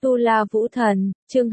Tu La Vũ Thần, chương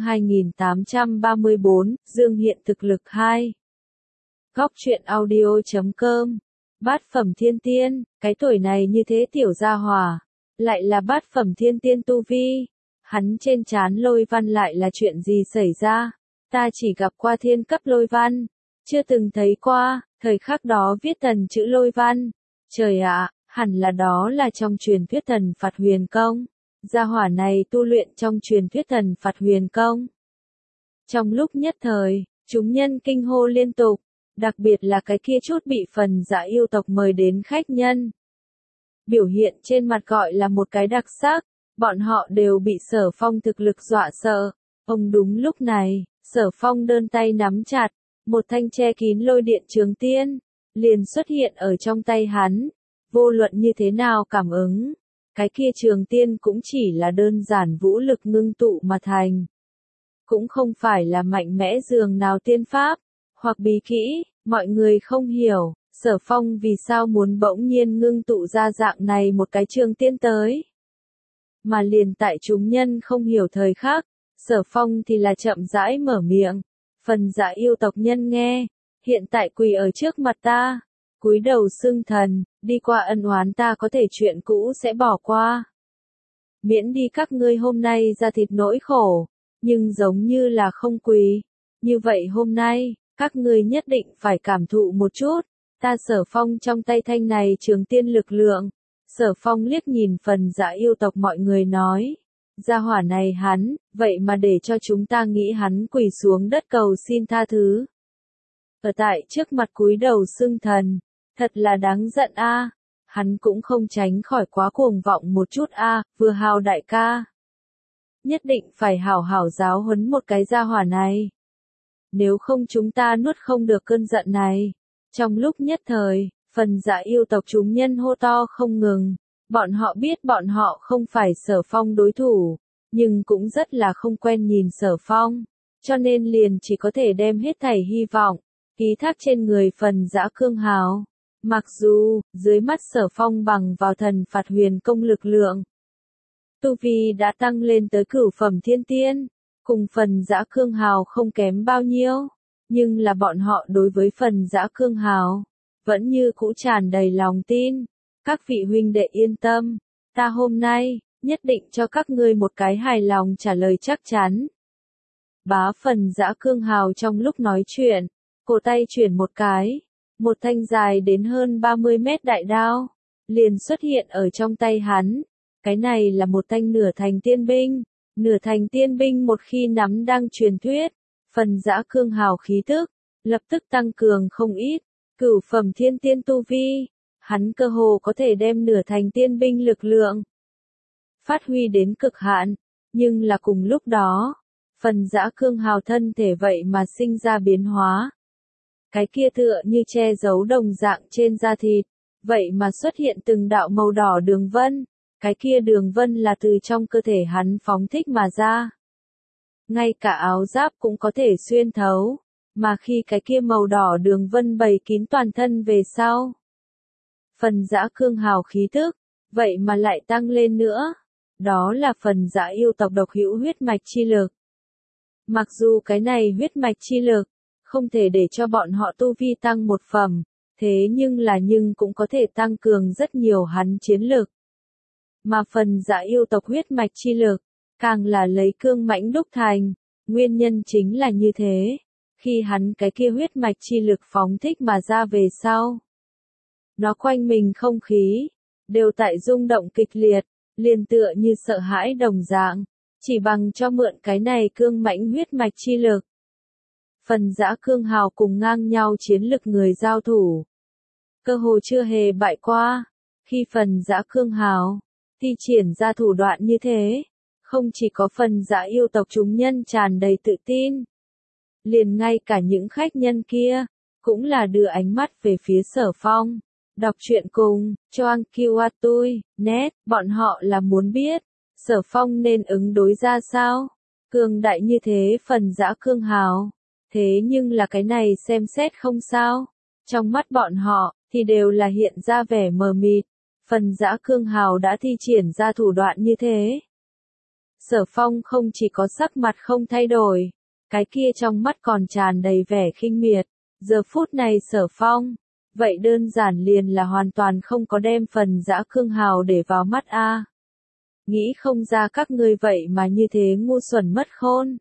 2834, Dương hiện thực lực 2. Góc truyện audio.com. Bát phẩm thiên tiên, cái tuổi này như thế tiểu gia hỏa, lại là bát phẩm thiên tiên tu vi. Hắn trên trán lôi văn lại là chuyện gì xảy ra? Ta chỉ gặp qua thiên cấp lôi văn, chưa từng thấy qua, thời khắc đó viết thần chữ lôi văn. Trời ạ, hẳn là đó là trong truyền thuyết thần phạt huyền công. Gia hỏa này tu luyện trong truyền thuyết thần phạt huyền công. Trong lúc nhất thời, chúng nhân kinh hô liên tục, đặc biệt là cái kia chút bị phần Dạ yêu tộc mời đến khách nhân. Biểu hiện trên mặt gọi là một cái đặc sắc, bọn họ đều bị Sở Phong thực lực dọa sợ. Ông đúng lúc này, Sở Phong đơn tay nắm chặt, một thanh che kín lôi điện trường tiên, liền xuất hiện ở trong tay hắn. Vô luận như thế nào cảm ứng, cái kia trường tiên cũng chỉ là đơn giản vũ lực ngưng tụ mà thành. Cũng không phải là mạnh mẽ dường nào tiên pháp, hoặc bí kỹ, mọi người không hiểu, Sở Phong vì sao muốn bỗng nhiên ngưng tụ ra dạng này một cái trường tiên tới. Mà liền tại chúng nhân không hiểu thời khắc, Sở Phong thì là chậm rãi mở miệng, phần Dạ yêu tộc nhân nghe, hiện tại quỳ ở trước mặt ta, cúi đầu xưng thần, đi qua ân oán ta có thể chuyện cũ sẽ bỏ qua. Miễn đi các ngươi hôm nay ra thịt nỗi khổ, nhưng giống như là không quỳ. Như vậy hôm nay, các ngươi nhất định phải cảm thụ một chút, ta Sở Phong trong tay thanh này trường tiên lực lượng. Sở Phong liếc nhìn phần Dạ yêu tộc mọi người nói, gia hỏa này hắn, vậy mà để cho chúng ta nghĩ hắn quỳ xuống đất cầu xin tha thứ. Ở tại trước mặt cúi đầu xưng thần, thật là đáng giận a. Hắn cũng không tránh khỏi quá cuồng vọng một chút a, Vừa Hào đại ca. Nhất định phải hảo hảo giáo huấn một cái gia hỏa này. Nếu không chúng ta nuốt không được cơn giận này. Trong lúc nhất thời, phần Dạ yêu tộc chúng nhân hô to không ngừng. Bọn họ biết bọn họ không phải Sở Phong đối thủ, nhưng cũng rất là không quen nhìn Sở Phong, cho nên liền chỉ có thể đem hết thảy hy vọng ký thác trên người phần Dã Cương Hào. Mặc dù, dưới mắt Sở Phong bằng vào thần phạt huyền công lực lượng, tu vi đã tăng lên tới cửu phẩm thiên tiên, cùng phần Dã Cương Hào không kém bao nhiêu, nhưng là bọn họ đối với phần Dã Cương Hào, vẫn như cũ tràn đầy lòng tin. Các vị huynh đệ yên tâm, ta hôm nay, nhất định cho các ngươi một cái hài lòng trả lời chắc chắn. Bá phần Dã Cương Hào trong lúc nói chuyện, cổ tay chuyển một cái, một thanh dài đến hơn 30 mét đại đao, liền xuất hiện ở trong tay hắn. Cái này là một thanh nửa thành tiên binh, nửa thành tiên binh một khi nắm đang truyền thuyết, phần Dã Cương Hào khí tức, lập tức tăng cường không ít, cửu phẩm thiên tiên tu vi, hắn cơ hồ có thể đem nửa thành tiên binh lực lượng phát huy đến cực hạn, nhưng là cùng lúc đó, phần Dã Cương Hào thân thể vậy mà sinh ra biến hóa. Cái kia tựa như che giấu đồng dạng trên da thịt, vậy mà xuất hiện từng đạo màu đỏ đường vân, cái kia đường vân là từ trong cơ thể hắn phóng thích mà ra. Ngay cả áo giáp cũng có thể xuyên thấu, mà khi cái kia màu đỏ đường vân bày kín toàn thân về sau, phần Dã Cương Hào khí tức, vậy mà lại tăng lên nữa. Đó là phần Dã yêu tộc độc hữu huyết mạch chi lực. Mặc dù cái này huyết mạch chi lực, không thể để cho bọn họ tu vi tăng một phẩm, thế nhưng cũng có thể tăng cường rất nhiều hắn chiến lực. Mà phần Dã yêu tộc huyết mạch chi lực, càng là lấy cương mãnh đúc thành, nguyên nhân chính là như thế. Khi hắn cái kia huyết mạch chi lực phóng thích mà ra về sau, nó quanh mình không khí, đều tại rung động kịch liệt, liền tựa như sợ hãi đồng dạng, chỉ bằng cho mượn cái này cương mãnh huyết mạch chi lực. Phần Dã Cương Hào cùng ngang nhau chiến lực người giao thủ, cơ hồ chưa hề bại qua. Khi phần Dã Cương Hào thi triển ra thủ đoạn như thế, không chỉ có phần Dã yêu tộc chúng nhân tràn đầy tự tin, liền ngay cả những khách nhân kia, cũng là đưa ánh mắt về phía Sở Phong. Đọc truyện cùng, Choang Kiwa Tui, net, bọn họ là muốn biết, Sở Phong nên ứng đối ra sao? Cường đại như thế phần Dã Cương Hào, thế nhưng là cái này xem xét không sao. Trong mắt bọn họ, thì đều là hiện ra vẻ mờ mịt, phần Dã Cương Hào đã thi triển ra thủ đoạn như thế. Sở Phong không chỉ có sắc mặt không thay đổi, cái kia trong mắt còn tràn đầy vẻ khinh miệt. Giờ phút này Sở Phong, vậy đơn giản liền là hoàn toàn không có đem phần Dã Cương Hào để vào mắt a. Nghĩ không ra các ngươi vậy mà như thế ngu xuẩn mất khôn.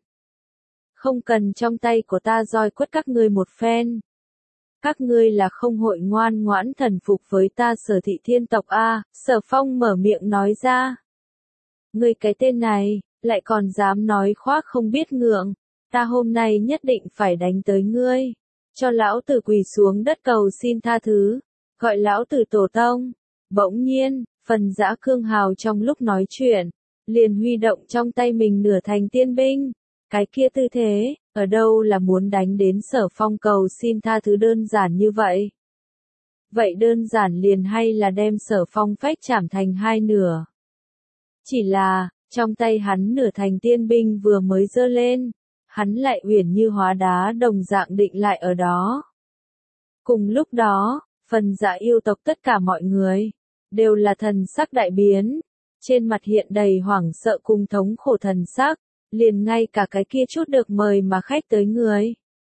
Không cần trong tay của ta roi quất các ngươi một phen. Các ngươi là không hội ngoan ngoãn thần phục với ta Sở Thị Thiên tộc a. Sở Phong mở miệng nói ra. Ngươi cái tên này, lại còn dám nói khoác không biết ngượng. Ta hôm nay nhất định phải đánh tới ngươi. Cho lão tử quỳ xuống đất cầu xin tha thứ. Gọi lão tử tổ tông. Bỗng nhiên, phần Dã Cương Hào trong lúc nói chuyện, liền huy động trong tay mình nửa thành tiên binh. Cái kia tư thế, ở đâu là muốn đánh đến Sở Phong cầu xin tha thứ đơn giản như vậy? Vậy đơn giản liền hay là đem Sở Phong phách chảm thành hai nửa? Chỉ là, trong tay hắn nửa thành tiên binh vừa mới giơ lên, hắn lại uyển như hóa đá đồng dạng định lại ở đó. Cùng lúc đó, phần Dã yêu tộc tất cả mọi người, đều là thần sắc đại biến, trên mặt hiện đầy hoảng sợ cùng thống khổ thần sắc, liền ngay cả cái kia chút được mời mà khách tới người.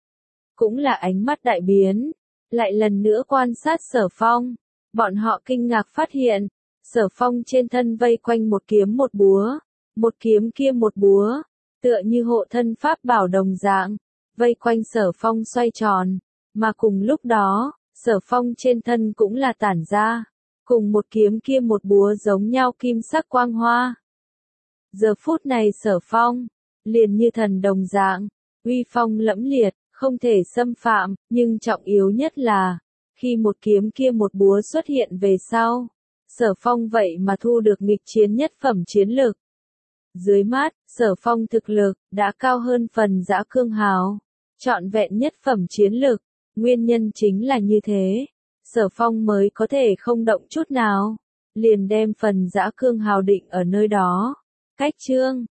Cũng là ánh mắt đại biến, lại lần nữa quan sát Sở Phong, bọn họ kinh ngạc phát hiện, Sở Phong trên thân vây quanh một kiếm một búa, một kiếm kia một búa, tựa như hộ thân pháp bảo đồng dạng, vây quanh Sở Phong xoay tròn, mà cùng lúc đó, Sở Phong trên thân cũng là tản ra, cùng một kiếm kia một búa giống nhau kim sắc quang hoa. Giờ phút này Sở Phong, liền như thần đồng dạng, uy phong lẫm liệt, không thể xâm phạm, nhưng trọng yếu nhất là, khi một kiếm kia một búa xuất hiện về sau, Sở Phong vậy mà thu được nghịch chiến nhất phẩm chiến lực. Dưới mắt, Sở Phong thực lực, đã cao hơn phần Dã Cương Hào, trọn vẹn nhất phẩm chiến lực, nguyên nhân chính là như thế, Sở Phong mới có thể không động chút nào, liền đem phần Dã Cương Hào định ở nơi đó. Cách chương